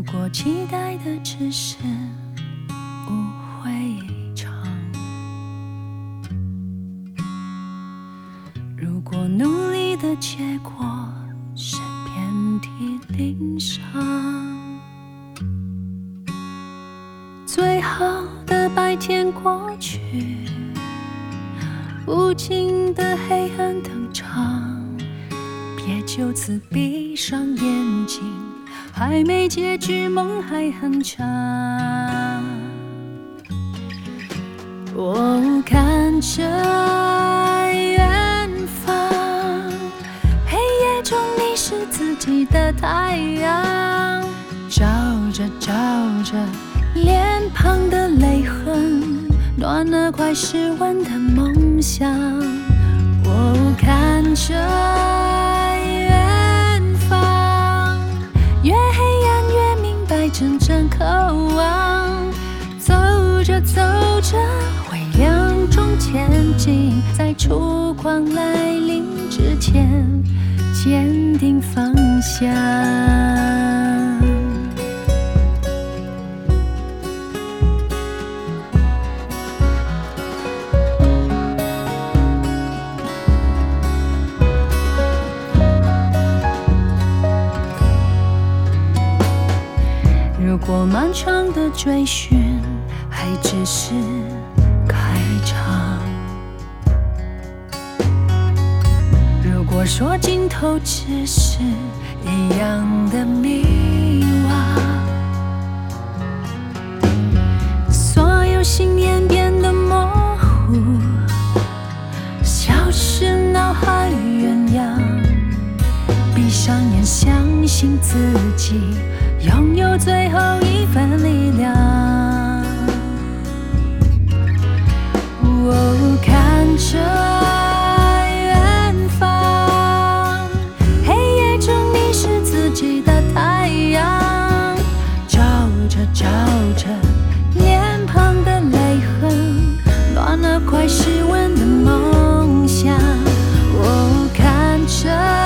果期待的只是误会一场，如果努力的结果是遍体鳞伤，最好的白天过去，无尽的黑暗登场，别就此闭上眼睛，还没结局，梦还很长。我看着远方，黑夜中你是自己的太阳，照着照着脸庞的泪痕，暖了快失温的梦想。我看着远方，越黑暗越明白真正渴望，走着走着会亮中前进，在曙光来临之前坚定方向。如果漫长的追寻还只是开场，如果说尽头只是一样的迷惘，所有信念变得模糊，消失脑海鸳鸯，闭上眼相信自己拥有最后一份力量。我看着远方，黑夜中你是自己的太阳，照着照着脸庞的泪痕，暖了快失温的梦想。我看着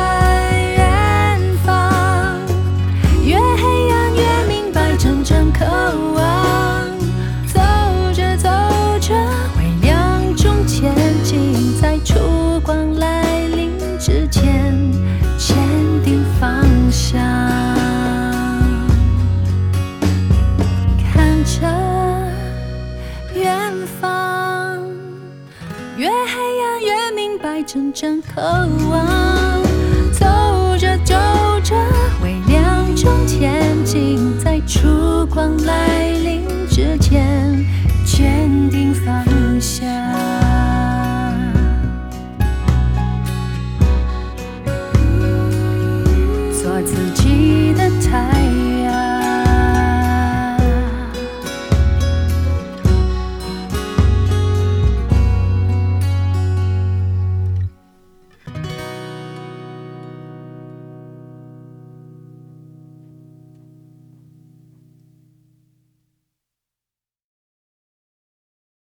渴望，走着走着会亮中前进，在曙光来临之前坚定方向。看着远方，越黑暗越明白真正渴望，走着走着会亮中前进，在曙光来临之前